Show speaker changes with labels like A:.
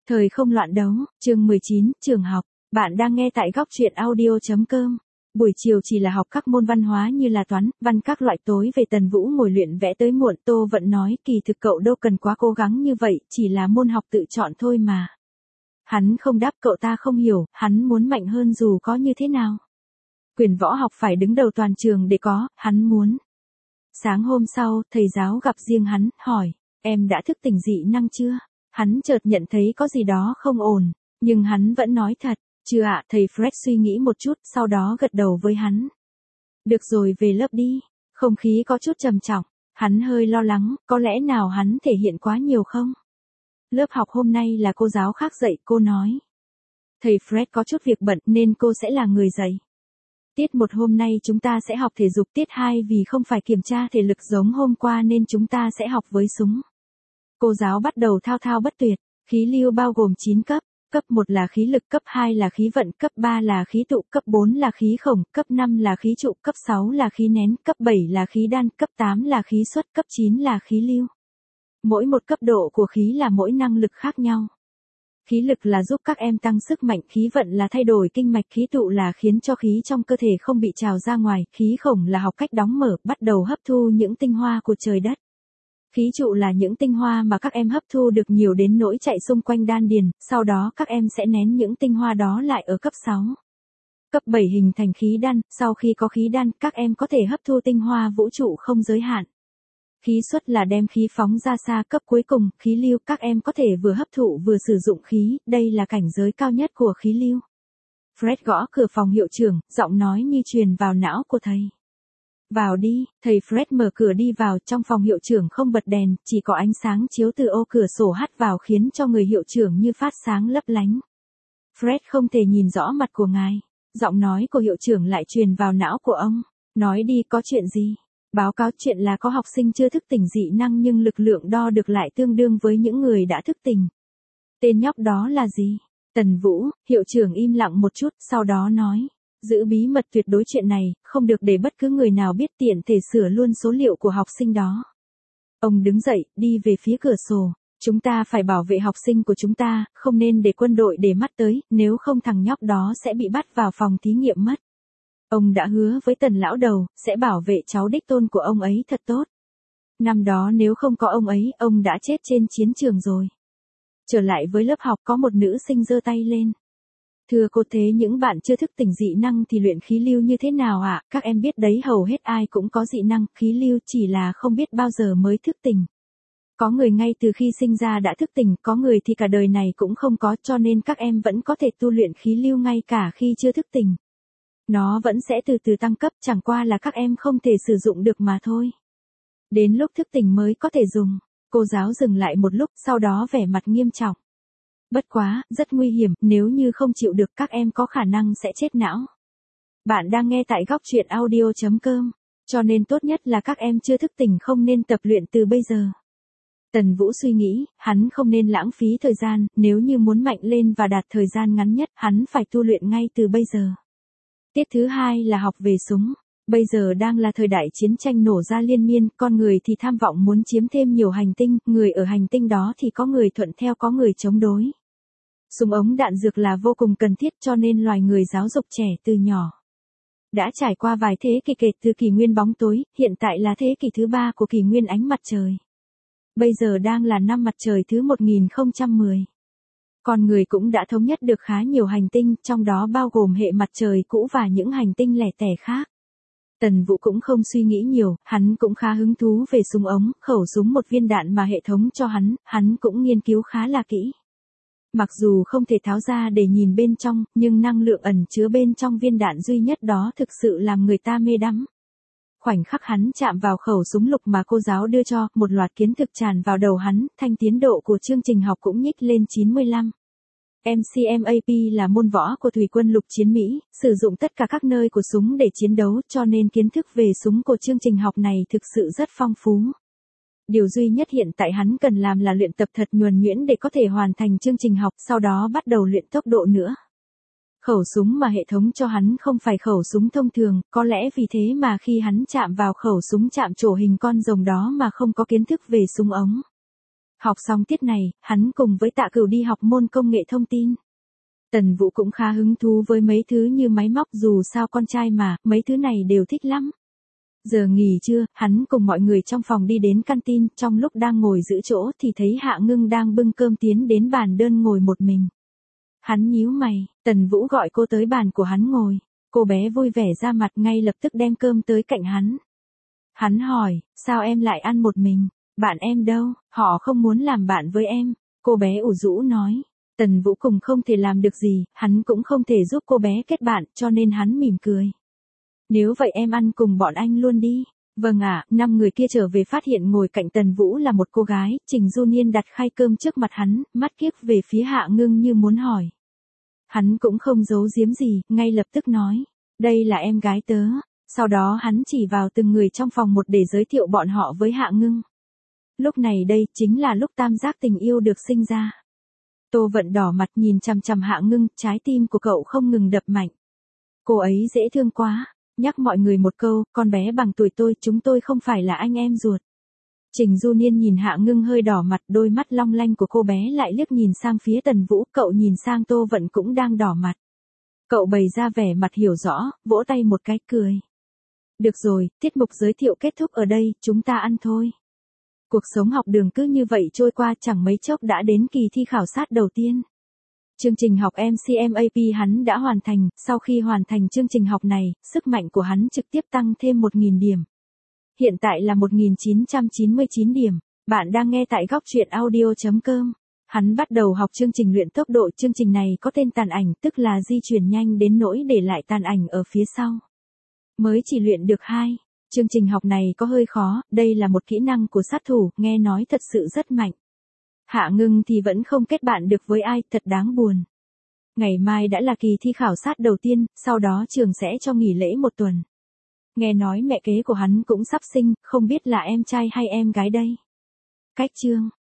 A: Thời không loạn đấu, chương 19, trường học. Bạn đang nghe tại góc truyện audio.com. Buổi chiều chỉ là học các môn văn hóa như là toán, văn các loại, tối về Tần Vũ ngồi luyện vẽ tới muộn. Tô Vận nói kỳ thực cậu đâu cần quá cố gắng như vậy, chỉ là môn học tự chọn thôi mà. Hắn không đáp, cậu ta không hiểu, hắn muốn mạnh hơn dù có như thế nào. Quyền võ học phải đứng đầu toàn trường để có, hắn muốn. Sáng hôm sau, thầy giáo gặp riêng hắn, hỏi, em đã thức tỉnh dị năng chưa? Hắn chợt nhận thấy có gì đó không ổn, nhưng hắn vẫn nói thật, chưa ạ. Thầy Fred suy nghĩ một chút, sau đó gật đầu với hắn. Được rồi, về lớp đi. Không khí có chút trầm trọng, hắn hơi lo lắng, có lẽ nào hắn thể hiện quá nhiều không? Lớp học hôm nay là cô giáo khác dạy, cô nói. Thầy Fred có chút việc bận nên cô sẽ là người dạy. Tiết 1 hôm nay chúng ta sẽ học thể dục, tiết 2 vì không phải kiểm tra thể lực giống hôm qua nên chúng ta sẽ học với súng. Cô giáo bắt đầu thao thao bất tuyệt, khí lưu bao gồm 9 cấp, cấp 1 là khí lực, cấp 2 là khí vận, cấp 3 là khí tụ, cấp 4 là khí khổng, cấp 5 là khí trụ, cấp 6 là khí nén, cấp 7 là khí đan, cấp 8 là khí xuất, cấp 9 là khí lưu. Mỗi một cấp độ của khí là mỗi năng lực khác nhau. Khí lực là giúp các em tăng sức mạnh, khí vận là thay đổi kinh mạch, khí tụ là khiến cho khí trong cơ thể không bị trào ra ngoài, khí khổng là học cách đóng mở, bắt đầu hấp thu những tinh hoa của trời đất. Khí trụ là những tinh hoa mà các em hấp thu được nhiều đến nỗi chạy xung quanh đan điền, sau đó các em sẽ nén những tinh hoa đó lại ở cấp 6. Cấp 7 hình thành khí đan, sau khi có khí đan, các em có thể hấp thu tinh hoa vũ trụ không giới hạn. Khí xuất là đem khí phóng ra xa, cấp cuối cùng, khí lưu, các em có thể vừa hấp thụ vừa sử dụng khí, đây là cảnh giới cao nhất của khí lưu. Fred gõ cửa phòng hiệu trưởng, giọng nói như truyền vào não của thầy. Vào đi, thầy Fred mở cửa đi vào, trong phòng hiệu trưởng không bật đèn, chỉ có ánh sáng chiếu từ ô cửa sổ hắt vào khiến cho người hiệu trưởng như phát sáng lấp lánh. Fred không thể nhìn rõ mặt của ngài, giọng nói của hiệu trưởng lại truyền vào não của ông. Nói đi, có chuyện gì? Báo cáo chuyện là có học sinh chưa thức tỉnh dị năng nhưng lực lượng đo được lại tương đương với những người đã thức tỉnh. Tên nhóc đó là gì? Tần Vũ. Hiệu trưởng im lặng một chút, sau đó nói. Giữ bí mật tuyệt đối chuyện này, không được để bất cứ người nào biết, tiện thể sửa luôn số liệu của học sinh đó. Ông đứng dậy, đi về phía cửa sổ. Chúng ta phải bảo vệ học sinh của chúng ta, không nên để quân đội để mắt tới, nếu không thằng nhóc đó sẽ bị bắt vào phòng thí nghiệm mất. Ông đã hứa với Tần lão đầu, sẽ bảo vệ cháu đích tôn của ông ấy thật tốt. Năm đó nếu không có ông ấy, ông đã chết trên chiến trường rồi. Trở lại với lớp học, có một nữ sinh giơ tay lên. Thưa cô, thế những bạn chưa thức tỉnh dị năng thì luyện khí lưu như thế nào ạ? Các em biết đấy, hầu hết ai cũng có dị năng, khí lưu chỉ là không biết bao giờ mới thức tỉnh. Có người ngay từ khi sinh ra đã thức tỉnh, có người thì cả đời này cũng không có, cho nên các em vẫn có thể tu luyện khí lưu ngay cả khi chưa thức tỉnh. Nó vẫn sẽ từ từ tăng cấp, chẳng qua là các em không thể sử dụng được mà thôi. Đến lúc thức tỉnh mới có thể dùng. Cô giáo dừng lại một lúc, sau đó vẻ mặt nghiêm trọng. Bất quá, rất nguy hiểm, nếu như không chịu được các em có khả năng sẽ chết não. Bạn đang nghe tại góc truyện audio.com, cho nên tốt nhất là các em chưa thức tỉnh không nên tập luyện từ bây giờ. Tần Vũ suy nghĩ, hắn không nên lãng phí thời gian, nếu như muốn mạnh lên và đạt thời gian ngắn nhất, hắn phải tu luyện ngay từ bây giờ. Tiết thứ 2 là học về súng. Bây giờ đang là thời đại chiến tranh nổ ra liên miên, con người thì tham vọng muốn chiếm thêm nhiều hành tinh, người ở hành tinh đó thì có người thuận theo, có người chống đối. Súng ống đạn dược là vô cùng cần thiết, cho nên loài người giáo dục trẻ từ nhỏ. Đã trải qua vài thế kỷ kể từ kỷ nguyên bóng tối, hiện tại là thế kỷ thứ 3 của kỷ nguyên ánh mặt trời. Bây giờ đang là năm mặt trời thứ 1010. Con người cũng đã thống nhất được khá nhiều hành tinh, trong đó bao gồm hệ mặt trời cũ và những hành tinh lẻ tẻ khác. Tần Vũ cũng không suy nghĩ nhiều, hắn cũng khá hứng thú về súng ống, khẩu súng một viên đạn mà hệ thống cho hắn cũng nghiên cứu khá là kỹ. Mặc dù không thể tháo ra để nhìn bên trong, nhưng năng lượng ẩn chứa bên trong viên đạn duy nhất đó thực sự làm người ta mê đắm. Khoảnh khắc hắn chạm vào khẩu súng lục mà cô giáo đưa cho, một loạt kiến thức tràn vào đầu hắn, thanh tiến độ của chương trình học cũng nhích lên 95. MCMAP là môn võ của Thủy quân lục chiến Mỹ, sử dụng tất cả các nơi của súng để chiến đấu, cho nên kiến thức về súng của chương trình học này thực sự rất phong phú. Điều duy nhất hiện tại hắn cần làm là luyện tập thật nhuần nhuyễn để có thể hoàn thành chương trình học, sau đó bắt đầu luyện tốc độ nữa. Khẩu súng mà hệ thống cho hắn không phải khẩu súng thông thường, có lẽ vì thế mà khi hắn chạm vào khẩu súng chạm trổ hình con rồng đó mà không có kiến thức về súng ống. Học xong tiết này, hắn cùng với Tạ Cửu đi học môn công nghệ thông tin. Tần Vũ cũng khá hứng thú với mấy thứ như máy móc, dù sao con trai mà, mấy thứ này đều thích lắm. Giờ nghỉ trưa, hắn cùng mọi người trong phòng đi đến canteen, trong lúc đang ngồi giữ chỗ thì thấy Hạ Ngưng đang bưng cơm tiến đến bàn đơn ngồi một mình. Hắn nhíu mày, Tần Vũ gọi cô tới bàn của hắn ngồi. Cô bé vui vẻ ra mặt ngay lập tức đem cơm tới cạnh hắn. Hắn hỏi, sao em lại ăn một mình? Bạn em đâu, họ không muốn làm bạn với em. Cô bé ủ rũ nói. Tần Vũ cùng không thể làm được gì, hắn cũng không thể giúp cô bé kết bạn, cho nên hắn mỉm cười. Nếu vậy em ăn cùng bọn anh luôn đi. Vâng ạ, 5 người kia trở về phát hiện ngồi cạnh Tần Vũ là một cô gái, Trình Du Niên đặt khay cơm trước mặt hắn, mắt kiếc về phía Hạ Ngưng như muốn hỏi. Hắn cũng không giấu giếm gì, ngay lập tức nói, đây là em gái tớ. Sau đó hắn chỉ vào từng người trong phòng một để giới thiệu bọn họ với Hạ Ngưng. Lúc này đây chính là lúc tam giác tình yêu được sinh ra. Tô Vận đỏ mặt nhìn chằm chằm Hạ Ngưng, trái tim của cậu không ngừng đập mạnh. Cô ấy dễ thương quá, nhắc mọi người một câu, con bé bằng tuổi tôi, chúng tôi không phải là anh em ruột. Trình Du Niên nhìn Hạ Ngưng hơi đỏ mặt, đôi mắt long lanh của cô bé lại liếc nhìn sang phía Tần Vũ, cậu nhìn sang Tô Vận cũng đang đỏ mặt. Cậu bày ra vẻ mặt hiểu rõ, vỗ tay một cái cười. Được rồi, tiết mục giới thiệu kết thúc ở đây, chúng ta ăn thôi. Cuộc sống học đường cứ như vậy trôi qua, chẳng mấy chốc đã đến kỳ thi khảo sát đầu tiên. Chương trình học MCMAP hắn đã hoàn thành, sau khi hoàn thành chương trình học này, sức mạnh của hắn trực tiếp tăng thêm 1.000 điểm. Hiện tại là 1.999 điểm. Bạn đang nghe tại góc truyện audio.com. Hắn bắt đầu học chương trình luyện tốc độ, chương trình này có tên tàn ảnh, tức là di chuyển nhanh đến nỗi để lại tàn ảnh ở phía sau. Mới chỉ luyện được 2. Chương trình học này có hơi khó, đây là một kỹ năng của sát thủ, nghe nói thật sự rất mạnh. Hạ Ngưng thì vẫn không kết bạn được với ai, thật đáng buồn. Ngày mai đã là kỳ thi khảo sát đầu tiên, sau đó trường sẽ cho nghỉ lễ 1 tuần. Nghe nói mẹ kế của hắn cũng sắp sinh, không biết là em trai hay em gái đây. Cách chương